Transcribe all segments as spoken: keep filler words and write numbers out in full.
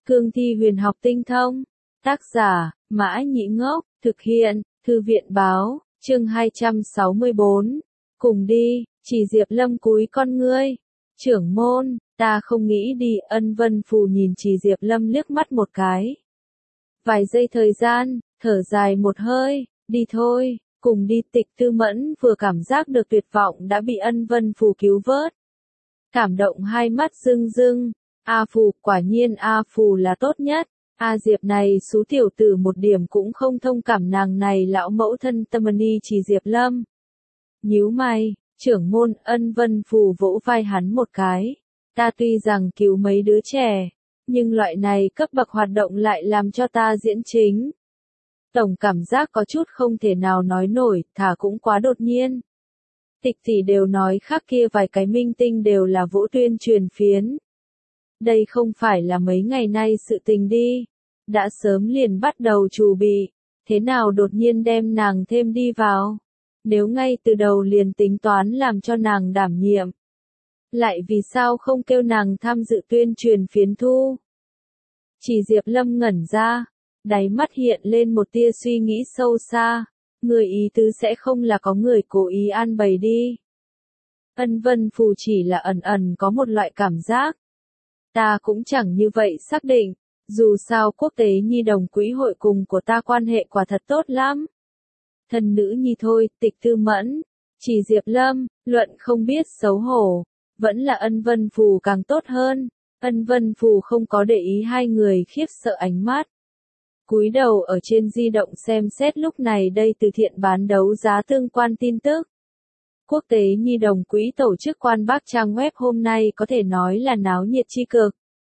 Cương thi huyền học tinh thông. Tác giả, Mã Nhĩ Ngốc, thực hiện, Thư viện báo, chương hai trăm sáu mươi bốn. Cùng đi, chỉ Diệp Lâm cúi con ngươi. Trưởng môn, ta không nghĩ đi. Ân Vân Phù nhìn Chỉ Diệp Lâm liếc mắt một cái. Vài giây thời gian, thở dài một hơi, đi thôi, cùng đi. Tịch Tư Mẫn vừa cảm giác được tuyệt vọng đã bị Ân Vân Phù cứu vớt. Cảm động hai mắt rưng rưng. A Phù, quả nhiên A Phù là tốt nhất. A Diệp này xú tiểu tử một điểm cũng không thông cảm nàng này lão mẫu thân Tâm Ni Chỉ Diệp Lâm. Nhíu mày, trưởng môn. Ân Vân Phù vỗ vai hắn một cái. Ta tuy rằng cứu mấy đứa trẻ, nhưng loại này cấp bậc hoạt động lại làm cho ta diễn chính. Tổng cảm giác có chút không thể nào nói nổi, thả cũng quá đột nhiên. Tịch tỷ đều nói khác kia vài cái minh tinh đều là vỗ tuyên truyền phiến. Đây không phải là mấy ngày nay sự tình đi. Đã sớm liền bắt đầu chuẩn bị. Thế nào đột nhiên đem nàng thêm đi vào? Nếu ngay từ đầu liền tính toán làm cho nàng đảm nhiệm. Lại vì sao không kêu nàng tham dự tuyên truyền phiến thu? Chỉ Diệp Lâm ngẩn ra. Đáy mắt hiện lên một tia suy nghĩ sâu xa. Người ý tứ sẽ không là có người cố ý an bày đi. Ân Vân Phù chỉ là ẩn ẩn có một loại cảm giác. Ta cũng chẳng như vậy xác định. Dù sao quốc tế nhi đồng quỹ hội cùng của ta quan hệ quả thật tốt lắm. Thân nữ nhi thôi. Tịch Tư Mẫn, Chỉ Diệp Lâm, luận không biết xấu hổ. Vẫn là Ân Vân Phù càng tốt hơn. Ân Vân Phù không có để ý hai người khiếp sợ ánh mắt. Cúi đầu ở trên di động xem xét lúc này đây từ thiện bán đấu giá tương quan tin tức. Quốc tế nhi đồng quỹ tổ chức quan bác trang web hôm nay có thể nói là náo nhiệt chi cực.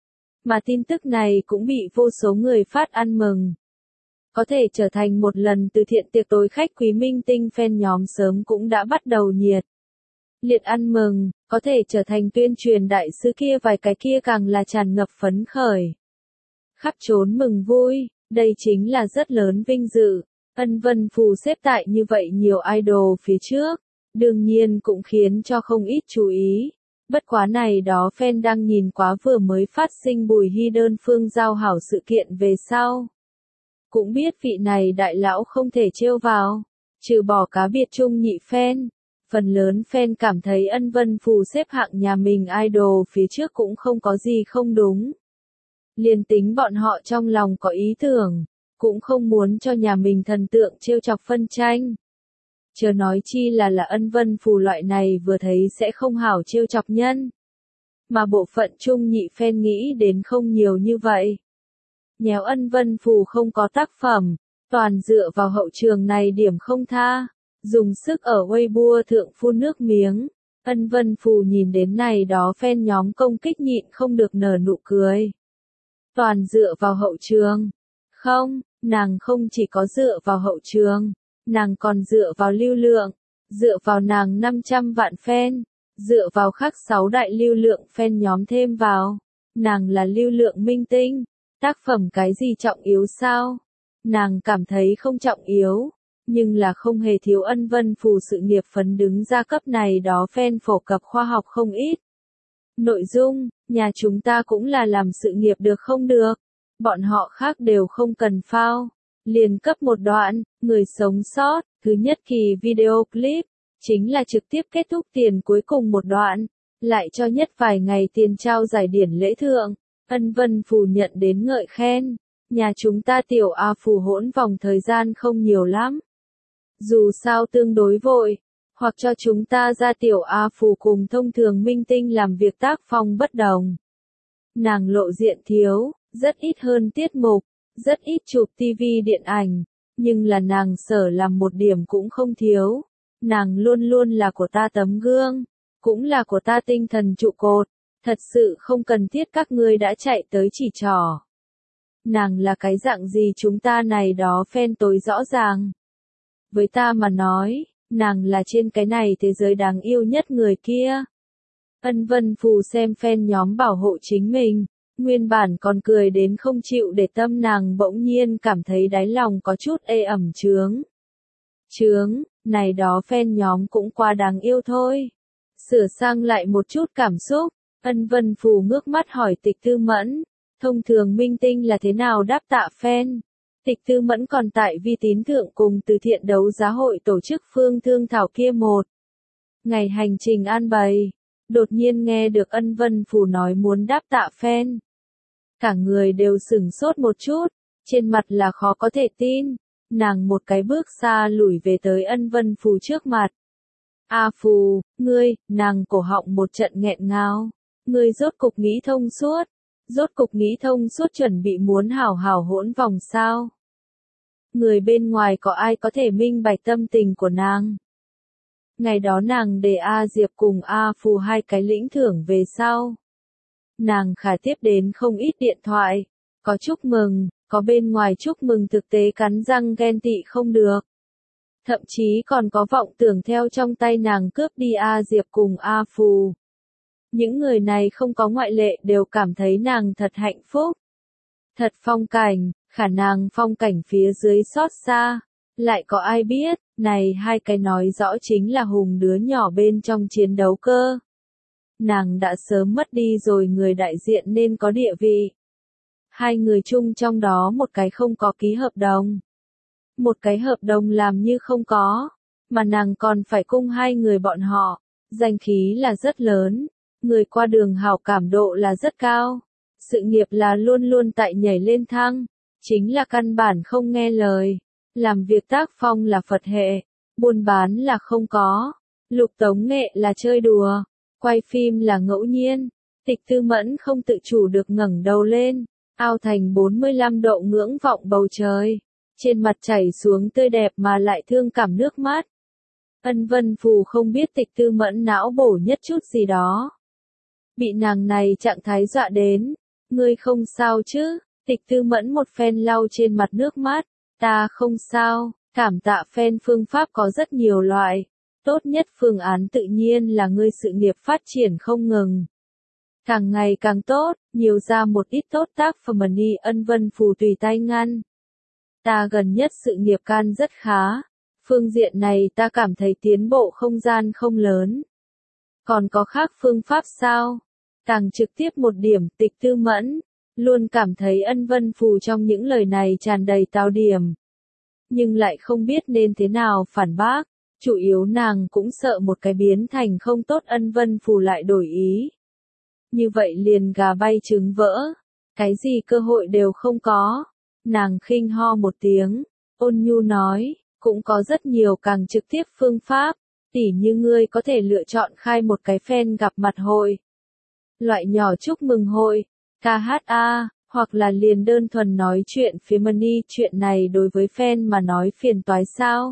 Mà tin tức này cũng bị vô số người phát ăn mừng. Có thể trở thành một lần từ thiện tiệc tối khách quý minh tinh fan nhóm sớm cũng đã bắt đầu nhiệt liệt ăn mừng, có thể trở thành tuyên truyền đại sứ kia vài cái kia càng là tràn ngập phấn khởi. Khắp trốn mừng vui, đây chính là rất lớn vinh dự. Ân Vân Phù xếp tại như vậy nhiều idol phía trước, đương nhiên cũng khiến cho không ít chú ý. Bất quá này đó fan đang nhìn quá vừa mới phát sinh Bùi Hy đơn phương giao hảo sự kiện về sau. Cũng biết vị này đại lão không thể trêu vào, trừ bỏ cá biệt chung nhị fan. Phần lớn fan cảm thấy Ân Vân Phù xếp hạng nhà mình idol phía trước cũng không có gì không đúng. Liền tính bọn họ trong lòng có ý tưởng, cũng không muốn cho nhà mình thần tượng trêu chọc phân tranh. Chớ nói chi là là Ân Vân Phù loại này vừa thấy sẽ không hảo trêu chọc nhân. Mà bộ phận chung nhị fan nghĩ đến không nhiều như vậy. Nhéo Ân Vân Phù không có tác phẩm, toàn dựa vào hậu trường này điểm không tha, dùng sức ở Weibo thượng phun nước miếng. Ân Vân Phù nhìn đến này đó fan nhóm công kích nhịn không được nở nụ cười. Toàn dựa vào hậu trường. Không, nàng không chỉ có dựa vào hậu trường, nàng còn dựa vào lưu lượng, dựa vào nàng năm trăm vạn fan, dựa vào khác sáu đại lưu lượng fan nhóm thêm vào. Nàng là lưu lượng minh tinh, tác phẩm cái gì trọng yếu sao? Nàng cảm thấy không trọng yếu, nhưng là không hề thiếu Ân Vân Phù sự nghiệp phấn đứng ra cấp này đó fan phổ cập khoa học không ít. Nội dung, nhà chúng ta cũng là làm sự nghiệp được không được, bọn họ khác đều không cần phao. Liền cấp một đoạn, người sống sót, thứ nhất kỳ video clip, chính là trực tiếp kết thúc tiền cuối cùng một đoạn, lại cho nhất vài ngày tiền trao giải điển lễ thượng. Ân Vân Phù nhận đến ngợi khen, nhà chúng ta tiểu A Phù hỗn vòng thời gian không nhiều lắm. Dù sao tương đối vội, hoặc cho chúng ta ra tiểu A Phù cùng thông thường minh tinh làm việc tác phong bất đồng. Nàng lộ diện thiếu, rất ít hơn tiết mục, rất ít chụp tivi điện ảnh, nhưng là nàng sở làm một điểm cũng không thiếu. Nàng luôn luôn là của ta tấm gương, cũng là của ta tinh thần trụ cột, thật sự không cần thiết các ngươi đã chạy tới chỉ trỏ. Nàng là cái dạng gì chúng ta này đó fan tối rõ ràng. Với ta mà nói, nàng là trên cái này thế giới đáng yêu nhất người kia. Ân Vân Phù xem fan nhóm bảo hộ chính mình, nguyên bản còn cười đến không chịu để tâm nàng bỗng nhiên cảm thấy đáy lòng có chút ê ẩm chướng. Chướng, này đó fan nhóm cũng quá đáng yêu thôi. Sửa sang lại một chút cảm xúc, Ân Vân Phù ngước mắt hỏi Tịch Tư Mẫn, Thông thường minh tinh là thế nào đáp tạ fan? Tịch Tư Mẫn còn tại Vi Tín Thượng cùng từ thiện đấu giá hội tổ chức phương thương thảo kia một ngày hành trình an bày. Đột nhiên nghe được Ân Vân Phù nói muốn đáp tạ fan. Cả người đều sửng sốt một chút, trên mặt là khó có thể tin. Nàng một cái bước xa lùi về tới Ân Vân Phù trước mặt. A Phù, ngươi, nàng cổ họng một trận nghẹn ngào. Ngươi rốt cục nghĩ thông suốt. Rốt cục nghĩ thông suốt chuẩn bị muốn hảo hảo hỗn vòng sao. Người bên ngoài có ai có thể minh bạch tâm tình của nàng. Ngày đó nàng để A Diệp cùng A Phù hai cái lĩnh thưởng về sau. Nàng khả tiếp đến không ít điện thoại. Có chúc mừng, có bên ngoài chúc mừng thực tế cắn răng ghen tị không được. Thậm chí còn có vọng tưởng theo trong tay nàng cướp đi A Diệp cùng A Phù. Những người này không có ngoại lệ đều cảm thấy nàng thật hạnh phúc. Thật phong cảnh, khả năng phong cảnh phía dưới xót xa. Lại có ai biết, này hai cái nói rõ chính là hùng đứa nhỏ bên trong chiến đấu cơ. Nàng đã sớm mất đi rồi người đại diện nên có địa vị. Hai người chung trong đó một cái không có ký hợp đồng. Một cái hợp đồng làm như không có, mà nàng còn phải cung hai người bọn họ. Danh khí là rất lớn, người qua đường hảo cảm độ là rất cao. Sự nghiệp là luôn luôn tại nhảy lên thăng, chính là căn bản không nghe lời. Làm việc tác phong là Phật hệ, buôn bán là không có, lục tống nghệ là chơi đùa, quay phim là ngẫu nhiên. Tịch Tư Mẫn không tự chủ được ngẩng đầu lên, ao thành bốn mươi lăm độ ngưỡng vọng bầu trời, trên mặt chảy xuống tươi đẹp mà lại thương cảm nước mắt. Ân Vân Phù không biết Tịch Tư Mẫn não bổ nhất chút gì đó. Bị nàng này trạng thái dọa đến, ngươi không sao chứ? Tịch Tư Mẫn một phen lau trên mặt nước mắt. Ta không sao, cảm tạ fan phương pháp có rất nhiều loại. Tốt nhất phương án tự nhiên là ngươi sự nghiệp phát triển không ngừng. Càng ngày càng tốt, nhiều ra một ít tốt tác phẩm money. Ân Vân Phù tùy tay ngăn. Ta gần nhất sự nghiệp can rất khá. Phương diện này ta cảm thấy tiến bộ không gian không lớn. Còn có khác phương pháp sao? Càng trực tiếp một điểm. Tịch Tư Mẫn luôn cảm thấy Ân Vân Phù trong những lời này tràn đầy tao điểm. Nhưng lại không biết nên thế nào phản bác. Chủ yếu nàng cũng sợ một cái biến thành không tốt Ân Vân Phù lại đổi ý. Như vậy liền gà bay trứng vỡ. Cái gì cơ hội đều không có. Nàng khinh ho một tiếng. Ôn nhu nói, cũng có rất nhiều càng trực tiếp phương pháp. Tỉ như ngươi có thể lựa chọn khai một cái fan gặp mặt hội. Loại nhỏ chúc mừng hội. ca hát a, hoặc là liền đơn thuần nói chuyện phía money. Chuyện này đối với fan mà nói phiền toái sao?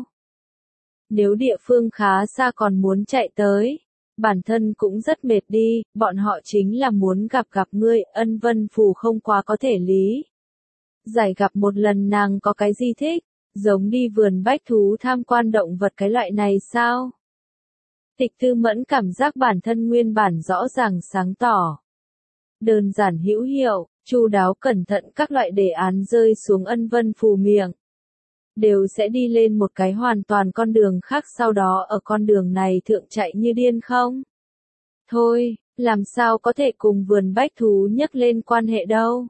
Nếu địa phương khá xa còn muốn chạy tới, bản thân cũng rất mệt đi, bọn họ chính là muốn gặp gặp ngươi. Ân Vân Phù không quá có thể lý. Giải gặp một lần nàng có cái gì thích, giống đi vườn bách thú tham quan động vật cái loại này sao? Tịch Tư Mẫn cảm giác bản thân nguyên bản rõ ràng sáng tỏ. Đơn giản hữu hiệu, chu đáo cẩn thận các loại đề án rơi xuống Ân Vân Phù miệng. Đều sẽ đi lên một cái hoàn toàn con đường khác, sau đó ở con đường này thượng chạy như điên không? Thôi, làm sao có thể cùng vườn bách thú nhắc lên quan hệ đâu?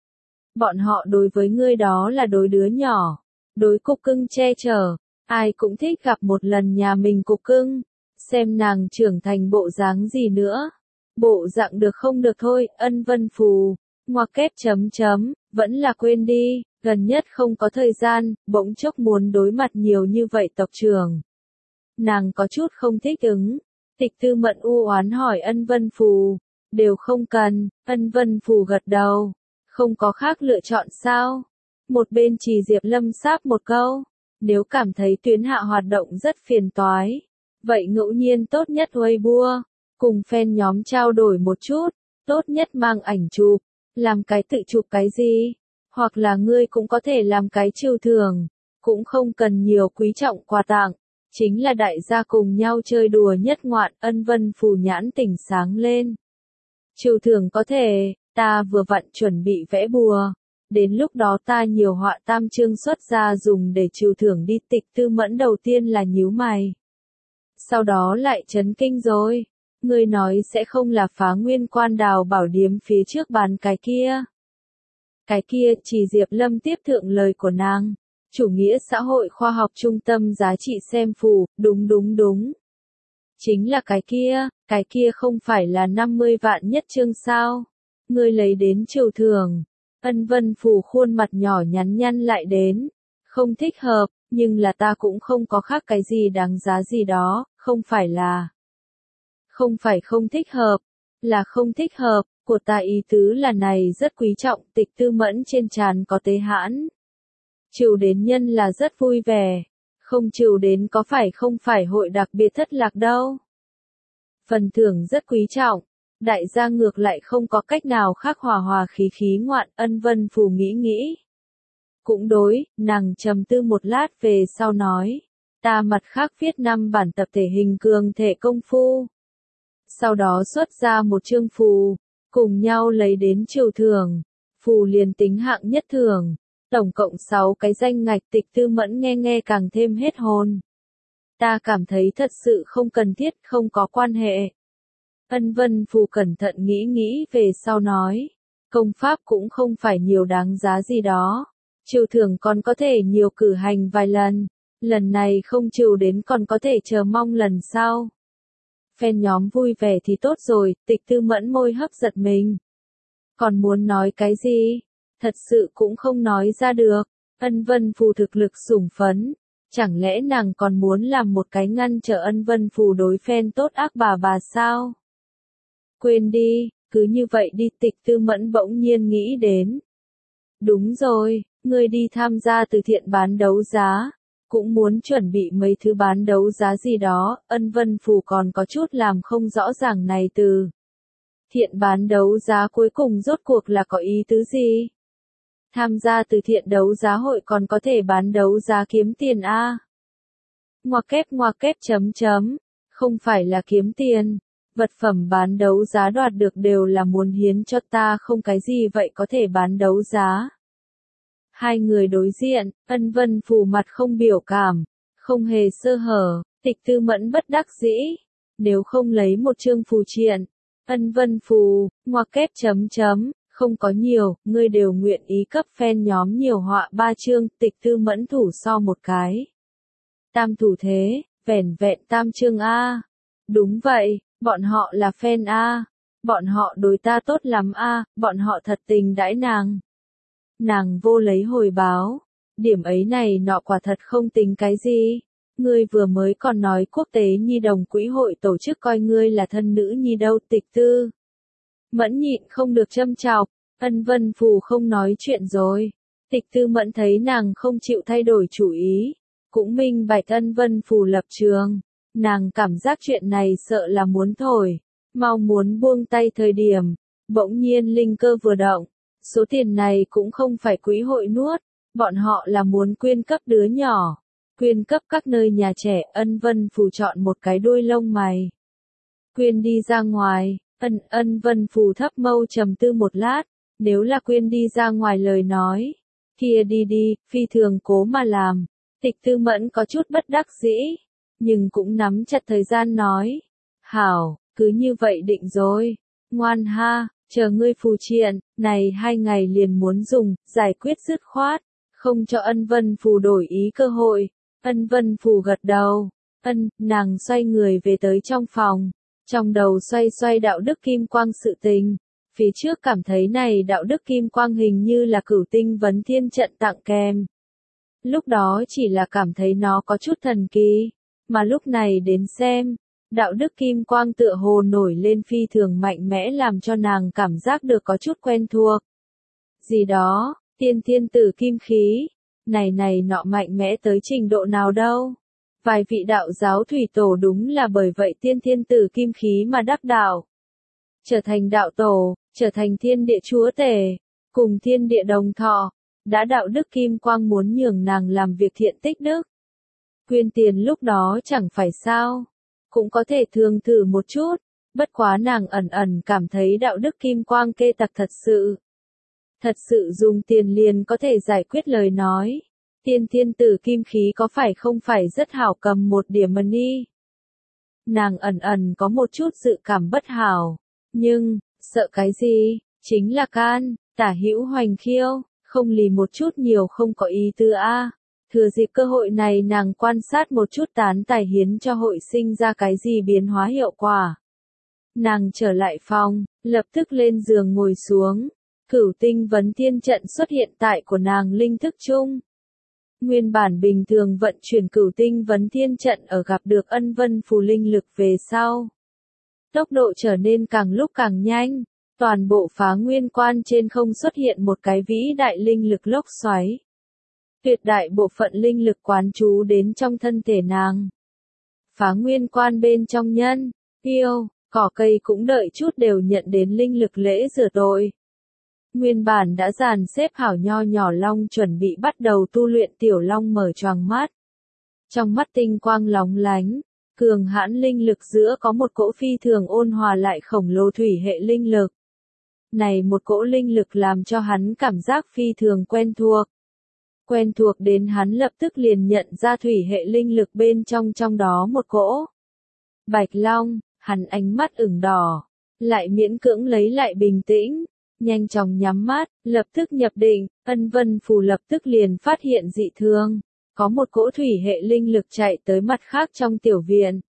Bọn họ đối với ngươi đó là đối đứa nhỏ, đối cục cưng che chở, ai cũng thích gặp một lần nhà mình cục cưng, xem nàng trưởng thành bộ dáng gì nữa. Bộ dạng được không được thôi. Ân Vân Phù, ngoặc kép chấm chấm, vẫn là quên đi, gần nhất không có thời gian, bỗng chốc muốn đối mặt nhiều như vậy tộc trưởng. Nàng có chút không thích ứng. Tịch Tư Mẫn u oán hỏi Ân Vân Phù, đều không cần. Ân Vân Phù gật đầu, không có khác lựa chọn sao? Một bên Trì Diệp Lâm sáp một câu, nếu cảm thấy tuyến hạ hoạt động rất phiền toái, vậy ngẫu nhiên tốt nhất Weibo, cùng fan nhóm trao đổi một chút, tốt nhất mang ảnh chụp, làm cái tự chụp cái gì, hoặc là ngươi cũng có thể làm cái trừu thưởng, cũng không cần nhiều quý trọng quà tặng, chính là đại gia cùng nhau chơi đùa nhất ngoạn. Ân Vân Phù nhãn tỉnh sáng lên. Trừu thưởng có thể, ta vừa vặn chuẩn bị vẽ bùa, đến lúc đó ta nhiều họa tam chương xuất ra dùng để trừu thưởng đi. Tịch Tư Mẫn đầu tiên là nhíu mày, sau đó lại chấn kinh rồi. Ngươi nói sẽ không là Phá Nguyên Quan Đào Bảo Điếm phía trước bàn cái kia? Cái kia, chỉ Diệp Lâm tiếp thượng lời của nàng. Chủ nghĩa xã hội khoa học trung tâm giá trị xem phù, đúng đúng đúng. Chính là cái kia, cái kia không phải là năm mươi vạn nhất chương sao. Ngươi lấy đến triều thường. Ân Vân Phù khuôn mặt nhỏ nhắn nhăn lại đến. Không thích hợp, nhưng là ta cũng không có khác cái gì đáng giá gì đó, không phải là. Không phải không thích hợp, là không thích hợp, của ta ý tứ là này rất quý trọng, Tịch Tư Mẫn trên trán có tế hãn. Chịu đến nhân là rất vui vẻ, không chịu đến có phải không phải hội đặc biệt thất lạc đâu. Phần thưởng rất quý trọng, đại gia ngược lại không có cách nào khác hòa hòa khí khí ngoạn. Ân Vân Phù nghĩ nghĩ. Cũng đối, nàng trầm tư một lát về sau nói, ta mặt khác viết năm bản tập thể hình cường thể công phu. Sau đó xuất ra một chương phù, cùng nhau lấy đến triều thưởng, phù liền tính hạng nhất thưởng, tổng cộng sáu cái danh ngạch. Tịch Tư Mẫn nghe nghe càng thêm hết hồn. Ta cảm thấy thật sự không cần thiết, không có quan hệ. Ân Vân Phù cẩn thận nghĩ nghĩ về sau nói, công pháp cũng không phải nhiều đáng giá gì đó. Triều thưởng còn có thể nhiều cử hành vài lần, lần này không triều đến còn có thể chờ mong lần sau. Fan nhóm vui vẻ thì tốt rồi. Tịch Tư Mẫn môi hấp giật mình. Còn muốn nói cái gì? Thật sự cũng không nói ra được. Ân Vân Phù thực lực sủng phấn. Chẳng lẽ nàng còn muốn làm một cái ngăn trở Ân Vân Phù đối fan tốt ác bà bà sao? Quên đi, cứ như vậy đi. Tịch Tư Mẫn bỗng nhiên nghĩ đến. Đúng rồi, ngươi đi tham gia từ thiện bán đấu giá. Cũng muốn chuẩn bị mấy thứ bán đấu giá gì đó. Ân Vân Phù còn có chút làm không rõ ràng này từ. Thiện bán đấu giá cuối cùng rốt cuộc là có ý tứ gì? Tham gia từ thiện đấu giá hội còn có thể bán đấu giá kiếm tiền a? À? Ngoặc kép ngoặc kép chấm chấm, không phải là kiếm tiền. Vật phẩm bán đấu giá đoạt được đều là muốn hiến cho ta, không cái gì vậy có thể bán đấu giá. Hai người đối diện, Ân Vân Phù mặt không biểu cảm, không hề sơ hở. Tịch Tư Mẫn bất đắc dĩ, nếu không lấy một chương phù triện. Ân Vân Phù, ngoặc kép chấm chấm, không có nhiều, ngươi đều nguyện ý cấp fan nhóm nhiều họa ba chương. Tịch Tư Mẫn thủ so một cái. Tam thủ thế, vẻn vẹn tam chương a. Đúng vậy, bọn họ là fan a. Bọn họ đối ta tốt lắm a, bọn họ thật tình đãi nàng. Nàng vô lấy hồi báo, điểm ấy này nọ quả thật không tính cái gì. Ngươi vừa mới còn nói quốc tế nhi đồng quỹ hội tổ chức coi ngươi là thân nữ nhi đâu. Tịch Tư Mẫn nhịn không được châm chọc. Ân Vân Phù không nói chuyện rồi. Tịch Tư Mẫn thấy nàng không chịu thay đổi chủ ý, cũng minh bạch Ân Vân Phù lập trường. Nàng cảm giác chuyện này sợ là muốn thổi, mau muốn buông tay thời điểm, bỗng nhiên linh cơ vừa động. Số tiền này cũng không phải quỹ hội nuốt, bọn họ là muốn quyên cấp đứa nhỏ, quyên cấp các nơi nhà trẻ. Ân Vân Phù chọn một cái đuôi lông mày. Quyên đi ra ngoài. Ân Ân Vân Phù thấp mâu trầm tư một lát, nếu là quyên đi ra ngoài lời nói, kia đi đi, phi thường cố mà làm. Tịch Tư Mẫn có chút bất đắc dĩ, nhưng cũng nắm chặt thời gian nói, hảo, cứ như vậy định rồi, ngoan ha. Chờ ngươi phù triện, này hai ngày liền muốn dùng, giải quyết dứt khoát, không cho Ân Vân Phù đổi ý cơ hội. Ân Vân Phù gật đầu, ân, nàng xoay người về tới trong phòng, trong đầu xoay xoay đạo đức kim quang sự tình. Phía trước cảm thấy này đạo đức kim quang hình như là Cửu Tinh Vấn Thiên trận tặng kèm. Lúc đó chỉ là cảm thấy nó có chút thần kỳ, mà lúc này đến xem. Đạo đức kim quang tựa hồ nổi lên phi thường mạnh mẽ làm cho nàng cảm giác được có chút quen thuộc. Gì đó, tiên thiên tử kim khí, này này nọ mạnh mẽ tới trình độ nào đâu. Vài vị đạo giáo thủy tổ đúng là bởi vậy tiên thiên tử kim khí mà đắc đạo. Trở thành đạo tổ, trở thành thiên địa chúa tể, cùng thiên địa đồng thọ, đã đạo đức kim quang muốn nhường nàng làm việc thiện tích đức. Quyên tiền lúc đó chẳng phải sao. Cũng có thể thường thử một chút, bất quá nàng ẩn ẩn cảm thấy đạo đức kim quang kê tặc thật sự. Thật sự dùng tiền liền có thể giải quyết lời nói. Tiên thiên tử kim khí có phải không phải rất hảo cầm một điểm money. Nàng ẩn ẩn có một chút dự cảm bất hảo, nhưng, sợ cái gì, chính là can, Tả hữu hoành khiêu, không lì một chút nhiều không có ý tư a. Thừa dịp cơ hội này nàng quan sát một chút tán tài hiến cho hội sinh ra cái gì biến hóa hiệu quả. Nàng trở lại phòng, lập tức lên giường ngồi xuống. Cửu tinh vấn thiên trận xuất hiện tại của nàng linh thức chung. Nguyên bản bình thường vận chuyển cửu tinh vấn thiên trận ở gặp được ân vân phù linh lực về sau. Tốc độ trở nên càng lúc càng nhanh, toàn bộ phá nguyên quan trên không xuất hiện một cái vĩ đại linh lực lốc xoáy. Tuyệt đại bộ phận linh lực quán trú đến trong thân thể nàng. Phá nguyên quan bên trong nhân, yêu, cỏ cây cũng đợi chút đều nhận đến linh lực lễ rửa tội. Nguyên bản đã dàn xếp hảo nho nhỏ long chuẩn bị bắt đầu tu luyện tiểu long mở choàng mắt. Trong mắt tinh quang lóng lánh, cường hãn linh lực giữa có một cỗ phi thường ôn hòa lại khổng lồ thủy hệ linh lực. Này một cỗ linh lực làm cho hắn cảm giác phi thường quen thuộc. Quen thuộc đến hắn lập tức liền nhận ra thủy hệ linh lực bên trong trong đó một cỗ. Bạch long, hắn ánh mắt ửng đỏ, lại miễn cưỡng lấy lại bình tĩnh. Nhanh chóng nhắm mắt, lập tức nhập định, ân vân phù lập tức liền phát hiện dị thương. Có một cỗ thủy hệ linh lực chạy tới mặt khác trong tiểu viện.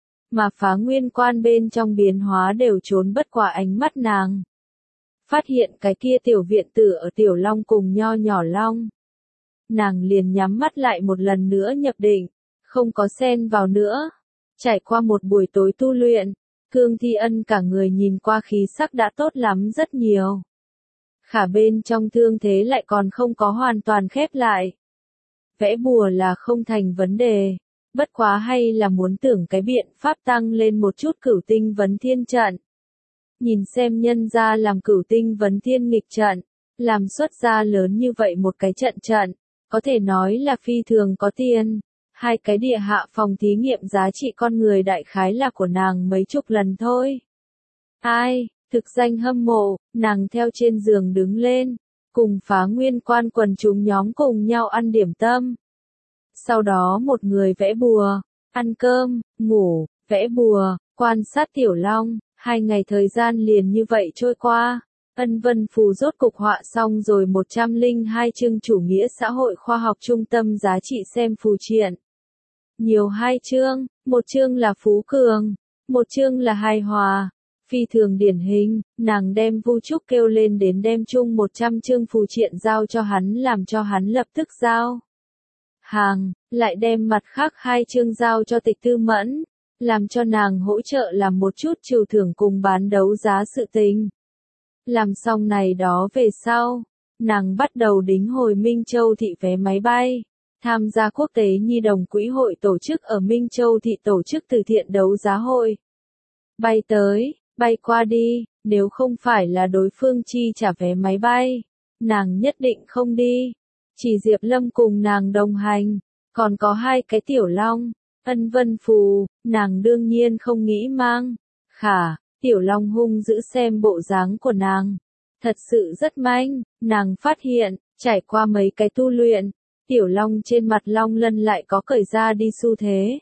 Mà phá nguyên quan bên trong biến hóa đều trốn bất qua ánh mắt nàng. Phát hiện cái kia tiểu viện tử ở tiểu long cùng nho nhỏ long. Nàng liền nhắm mắt lại một lần nữa nhập định, không có xen vào nữa. Trải qua một buổi tối tu luyện. Cương Thi Ân cả người nhìn qua khí sắc đã tốt lắm rất nhiều. Khả bên trong thương thế lại còn không có hoàn toàn khép lại. Vẽ bùa là không thành vấn đề. Bất quá hay là muốn tưởng cái biện pháp tăng lên một chút cửu tinh vấn thiên trận. Nhìn xem nhân ra làm cửu tinh vấn thiên nghịch trận. Làm xuất ra lớn như vậy một cái trận trận. Có thể nói là phi thường có tiền. Hai cái địa hạ phòng thí nghiệm giá trị con người đại khái là của nàng mấy chục lần thôi. Ai, thực danh hâm mộ, nàng theo trên giường đứng lên, cùng phá nguyên quan quần chúng nhóm cùng nhau ăn điểm tâm. Sau đó một người vẽ bùa, ăn cơm, ngủ, vẽ bùa, quan sát tiểu long, hai ngày thời gian liền như vậy trôi qua. Ân vân phù rốt cục họa xong rồi một trăm lẻ hai chương chủ nghĩa xã hội khoa học trung tâm giá trị xem phù triện. Nhiều hai chương, một chương là phú cường, một chương là hài hòa. Phi thường điển hình, nàng đem Vu Trúc kêu lên đến đem chung một trăm chương phù triện giao cho hắn làm cho hắn lập tức giao. Hàng, lại đem mặt khác hai chương giao cho Tịch Tư Mẫn, làm cho nàng hỗ trợ làm một chút trừu thưởng cùng bán đấu giá sự tình. Làm xong này đó về sau, nàng bắt đầu đính hồi Minh Châu thị vé máy bay. Tham gia quốc tế nhi đồng quỹ hội tổ chức ở Minh Châu thị tổ chức từ thiện đấu giá hội. Bay tới, bay qua đi, nếu không phải là đối phương chi trả vé máy bay, nàng nhất định không đi. Chỉ Diệp Lâm cùng nàng đồng hành, còn có hai cái tiểu long, ân vân phù, nàng đương nhiên không nghĩ mang. Khả, tiểu long hung giữ xem bộ dáng của nàng. Thật sự rất manh, nàng phát hiện, trải qua mấy cái tu luyện. Tiểu long trên mặt long lân lại có cởi ra đi xu thế.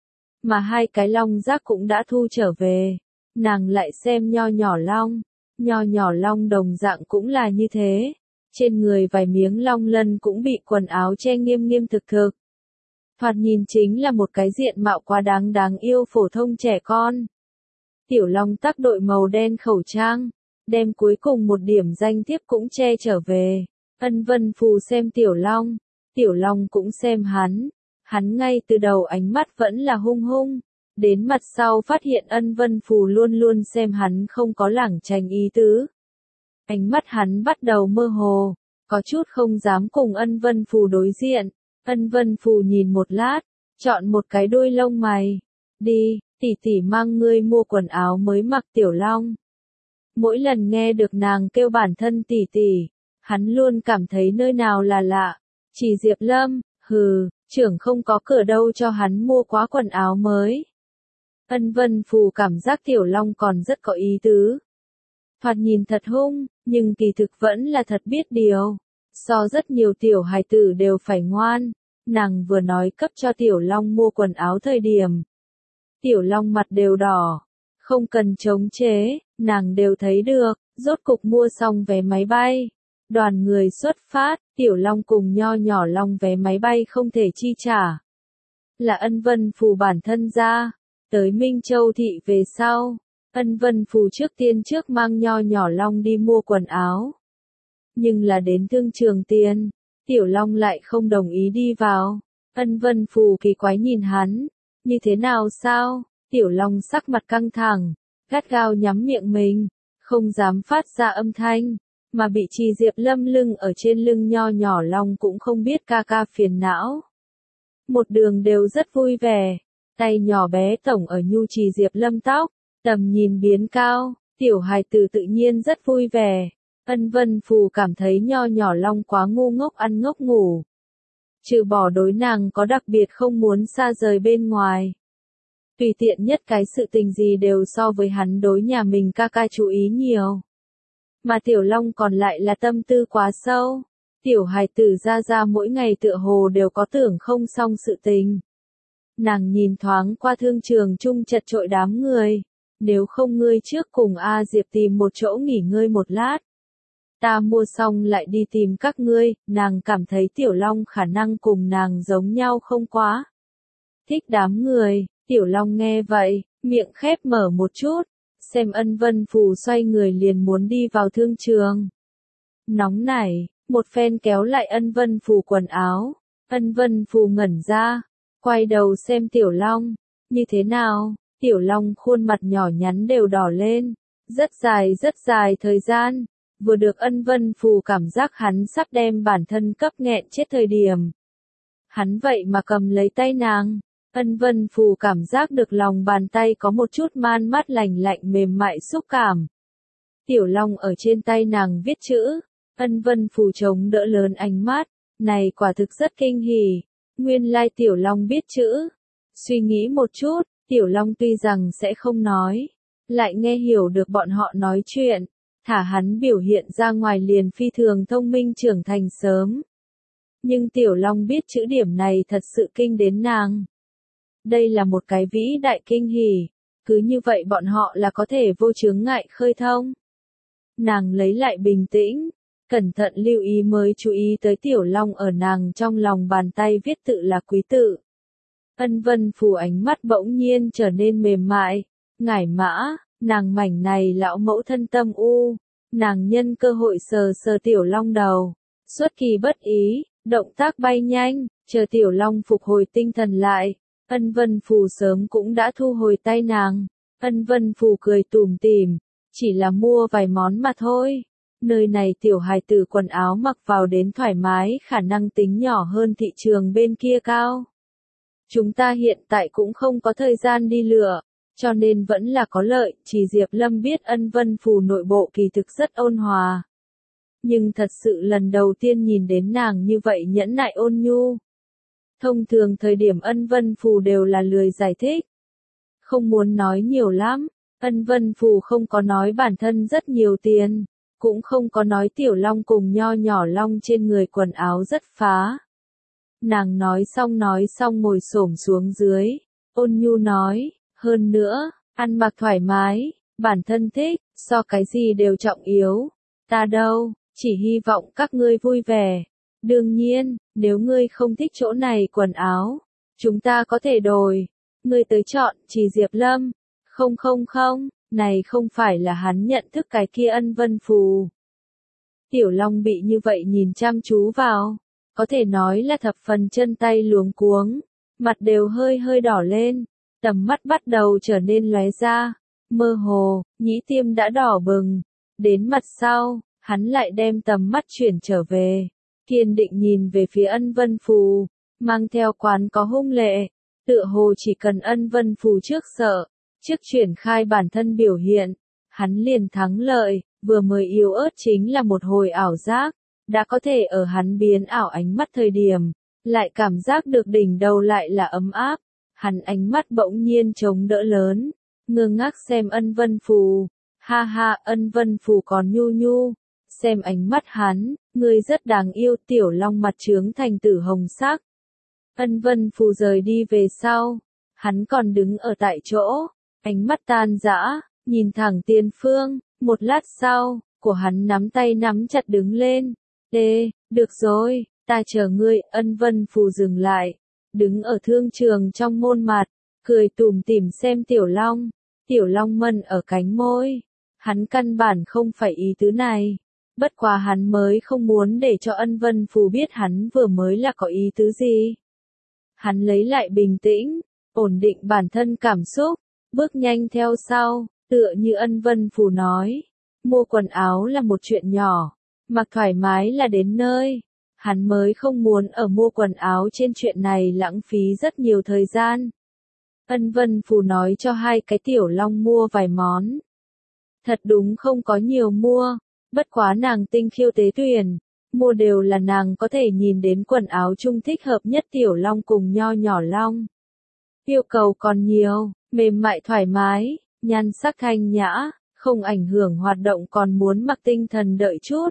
Mà hai cái long giác cũng đã thu trở về. Nàng lại xem nho nhỏ long. Nho nhỏ long đồng dạng cũng là như thế. Trên người vài miếng long lân cũng bị quần áo che nghiêm nghiêm thực thực. Thoạt nhìn chính là một cái diện mạo quá đáng đáng yêu phổ thông trẻ con. Tiểu long tắc đội màu đen khẩu trang. Đem cuối cùng một điểm danh thiếp cũng che trở về. Ân vân phù xem tiểu long. Tiểu long cũng xem hắn, hắn ngay từ đầu ánh mắt vẫn là hung hung, đến mặt sau phát hiện ân vân phù luôn luôn xem hắn không có lảng tránh ý tứ. Ánh mắt hắn bắt đầu mơ hồ, có chút không dám cùng ân vân phù đối diện, ân vân phù nhìn một lát, chọn một cái đuôi lông mày, đi, tỷ tỷ mang ngươi mua quần áo mới mặc tiểu long. Mỗi lần nghe được nàng kêu bản thân tỷ tỷ, hắn luôn cảm thấy nơi nào là lạ. Chỉ Diệp Lâm, hừ, trưởng không có cửa đâu cho hắn mua quá quần áo mới. Ân vân phù cảm giác tiểu long còn rất có ý tứ. Thoạt nhìn thật hung, nhưng kỳ thực vẫn là thật biết điều. So rất nhiều tiểu hài tử đều phải ngoan. Nàng vừa nói cấp cho tiểu long mua quần áo thời điểm. Tiểu long mặt đều đỏ. Không cần chống chế, nàng đều thấy được, rốt cục mua xong vé máy bay. Đoàn người xuất phát, Tiểu Long cùng Nho Nhỏ Long vé máy bay không thể chi trả. Là Ân Vân Phù bản thân ra, tới Minh Châu thị về sau. Ân Vân Phù trước tiên trước mang Nho Nhỏ Long đi mua quần áo. Nhưng là đến thương trường tiền, Tiểu Long lại không đồng ý đi vào. Ân Vân Phù kỳ quái nhìn hắn, như thế nào sao? Tiểu Long sắc mặt căng thẳng, gắt gao nhắm miệng mình, không dám phát ra âm thanh, mà bị Trì Diệp Lâm lưng ở trên lưng Nho Nhỏ Long cũng không biết ca ca phiền não. Một đường đều rất vui vẻ, tay nhỏ bé tổng ở nhu Trì Diệp Lâm tóc, tầm nhìn biến cao, tiểu hài tử tự nhiên rất vui vẻ. Ân Vân Phù cảm thấy Nho Nhỏ Long quá ngu ngốc ăn ngốc ngủ. Trừ bỏ đối nàng có đặc biệt không muốn xa rời bên ngoài. Tùy tiện nhất cái sự tình gì đều so với hắn đối nhà mình ca ca chú ý nhiều. Mà Tiểu Long còn lại là tâm tư quá sâu. Tiểu hài tử ra ra mỗi ngày tựa hồ đều có tưởng không xong sự tình. Nàng nhìn thoáng qua thương trường chung chật chội đám người. Nếu không ngươi trước cùng A Diệp tìm một chỗ nghỉ ngơi một lát. Ta mua xong lại đi tìm các ngươi, nàng cảm thấy Tiểu Long khả năng cùng nàng giống nhau không quá. Thích đám người, Tiểu Long nghe vậy, miệng khép mở một chút, xem Ân Vân Phù xoay người liền muốn đi vào thương trường. Nóng nảy, một phen kéo lại Ân Vân Phù quần áo, Ân Vân Phù ngẩn ra, quay đầu xem Tiểu Long, như thế nào, Tiểu Long khuôn mặt nhỏ nhắn đều đỏ lên, rất dài rất dài thời gian. Vừa được Ân Vân Phù cảm giác hắn sắp đem bản thân cấp nghẹn chết thời điểm. Hắn vậy mà cầm lấy tay nàng, Ân Vân Phù cảm giác được lòng bàn tay có một chút man mát lành lạnh mềm mại xúc cảm. Tiểu Long ở trên tay nàng viết chữ, Ân Vân Phù chống đỡ lớn ánh mắt, này quả thực rất kinh hỉ, nguyên lai Tiểu Long biết chữ. Suy nghĩ một chút, Tiểu Long tuy rằng sẽ không nói, lại nghe hiểu được bọn họ nói chuyện. Thả hắn biểu hiện ra ngoài liền phi thường thông minh trưởng thành sớm. Nhưng Tiểu Long biết chữ điểm này thật sự kinh đến nàng. Đây là một cái vĩ đại kinh hỉ, cứ như vậy bọn họ là có thể vô chướng ngại khơi thông. Nàng lấy lại bình tĩnh, cẩn thận lưu ý mới chú ý tới Tiểu Long ở nàng trong lòng bàn tay viết tự là quý tự. Ân Vân Phù ánh mắt bỗng nhiên trở nên mềm mại, ngải mã. Nàng mảnh này lão mẫu thân tâm u, nàng nhân cơ hội sờ sờ Tiểu Long đầu, xuất kỳ bất ý, động tác bay nhanh, chờ Tiểu Long phục hồi tinh thần lại, Ân Vân Phù sớm cũng đã thu hồi tay nàng, Ân Vân Phù cười tủm tỉm, chỉ là mua vài món mà thôi, nơi này tiểu hài tử quần áo mặc vào đến thoải mái khả năng tính nhỏ hơn thị trường bên kia cao. Chúng ta hiện tại cũng không có thời gian đi lựa. Cho nên vẫn là có lợi, Trì Diệp Lâm biết Ân Vân Phù nội bộ kỳ thực rất ôn hòa. Nhưng thật sự lần đầu tiên nhìn đến nàng như vậy nhẫn nại ôn nhu. Thông thường thời điểm Ân Vân Phù đều là lười giải thích. Không muốn nói nhiều lắm, Ân Vân Phù không có nói bản thân rất nhiều tiền, cũng không có nói Tiểu Long cùng Nho Nhỏ Long trên người quần áo rất phá. Nàng nói xong nói xong ngồi xổm xuống dưới, ôn nhu nói. Hơn nữa, ăn mặc thoải mái, bản thân thích, so cái gì đều trọng yếu. Ta đâu, chỉ hy vọng các ngươi vui vẻ. Đương nhiên, nếu ngươi không thích chỗ này quần áo, chúng ta có thể đổi. Ngươi tới chọn, Trì Diệp Lâm. Không không không, này không phải là hắn nhận thức cái kia Ân Vân Phù. Tiểu Long bị như vậy nhìn chăm chú vào, có thể nói là thập phần chân tay luống cuống, mặt đều hơi hơi đỏ lên. Tầm mắt bắt đầu trở nên lóe ra, mơ hồ, nhĩ tiêm đã đỏ bừng. Đến mặt sau, hắn lại đem tầm mắt chuyển trở về, kiên định nhìn về phía Ân Vân Phù, mang theo quán có hung lệ, tựa hồ chỉ cần Ân Vân Phù trước sợ, trước triển khai bản thân biểu hiện, hắn liền thắng lợi, vừa mới yếu ớt chính là một hồi ảo giác, đã có thể ở hắn biến ảo ánh mắt thời điểm, lại cảm giác được đỉnh đầu lại là ấm áp. Hắn ánh mắt bỗng nhiên chống đỡ lớn, ngơ ngác xem Ân Vân Phù, ha ha Ân Vân Phù còn nhu nhu, xem ánh mắt hắn, ngươi rất đáng yêu. Tiểu Long mặt trướng thành tử hồng sắc. Ân Vân Phù rời đi về sau, hắn còn đứng ở tại chỗ, ánh mắt tan rã, nhìn thẳng tiền phương, một lát sau, của hắn nắm tay nắm chặt đứng lên. Ê, được rồi, ta chờ ngươi. Ân Vân Phù dừng lại, đứng ở thương trường trong môn mặt, cười tủm tỉm xem Tiểu Long. Tiểu Long mân ở cánh môi. Hắn căn bản không phải ý tứ này. Bất quá hắn mới không muốn để cho Ân Vân Phù biết hắn vừa mới là có ý tứ gì. Hắn lấy lại bình tĩnh, ổn định bản thân cảm xúc, bước nhanh theo sau, tựa như Ân Vân Phù nói. Mua quần áo là một chuyện nhỏ, mặc thoải mái là đến nơi. Hắn mới không muốn ở mua quần áo trên chuyện này lãng phí rất nhiều thời gian. Ân Vân Phù nói cho hai cái Tiểu Long mua vài món. Thật đúng không có nhiều mua, bất quá nàng tinh khiêu tế tuyển, mua đều là nàng có thể nhìn đến quần áo chung thích hợp nhất Tiểu Long cùng nho nhỏ Long. Yêu cầu còn nhiều, mềm mại thoải mái, nhan sắc thanh nhã, không ảnh hưởng hoạt động còn muốn mặc tinh thần đợi chút.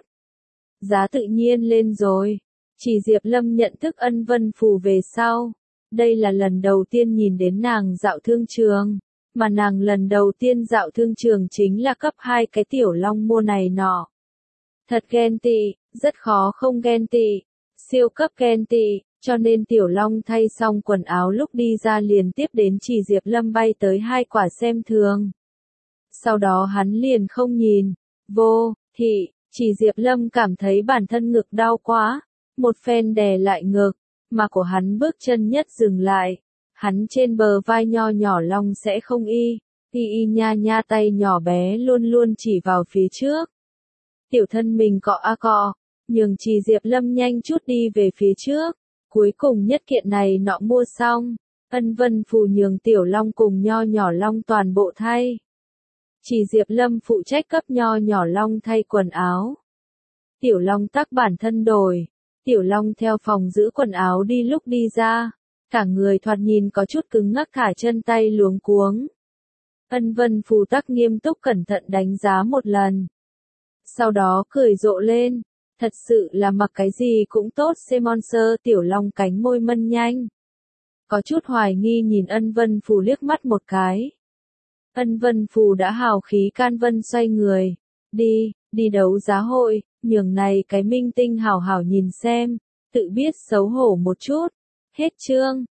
Giá tự nhiên lên rồi. Chỉ Diệp Lâm nhận thức Ân Vân Phù về sau. Đây là lần đầu tiên nhìn đến nàng dạo thương trường. Mà nàng lần đầu tiên dạo thương trường chính là cấp hai cái Tiểu Long mua này nọ. Thật ghen tị, rất khó không ghen tị. Siêu cấp ghen tị, cho nên Tiểu Long thay xong quần áo lúc đi ra liền tiếp đến Chỉ Diệp Lâm bay tới hai quả xem thường. Sau đó hắn liền không nhìn. Vô, thị, Chỉ Diệp Lâm cảm thấy bản thân ngực đau quá. Một phen đè lại ngực, mà của hắn bước chân nhất dừng lại. Hắn trên bờ vai nho nhỏ Long sẽ không y, y y nha nha tay nhỏ bé luôn luôn chỉ vào phía trước. Tiểu thân mình cọ a cọ, nhường Chỉ Diệp Lâm nhanh chút đi về phía trước. Cuối cùng nhất kiện này nọ mua xong, Ân Vân Phù nhường Tiểu Long cùng nho nhỏ Long toàn bộ thay. Chỉ Diệp Lâm phụ trách cấp nho nhỏ Long thay quần áo. Tiểu Long tắc bản thân đổi. Tiểu Long theo phòng giữ quần áo đi lúc đi ra. Cả người thoạt nhìn có chút cứng ngắc cả chân tay luống cuống. Ân Vân Phù tắc nghiêm túc cẩn thận đánh giá một lần. Sau đó cười rộ lên. Thật sự là mặc cái gì cũng tốt Semonser. Tiểu Long cánh môi mân nhanh. Có chút hoài nghi nhìn Ân Vân Phù liếc mắt một cái. Ân Vân Phù đã hào khí can vân xoay người. Đi, đi đấu giá hội, nhường này cái minh tinh hào hào nhìn xem, tự biết xấu hổ một chút. Hết chương.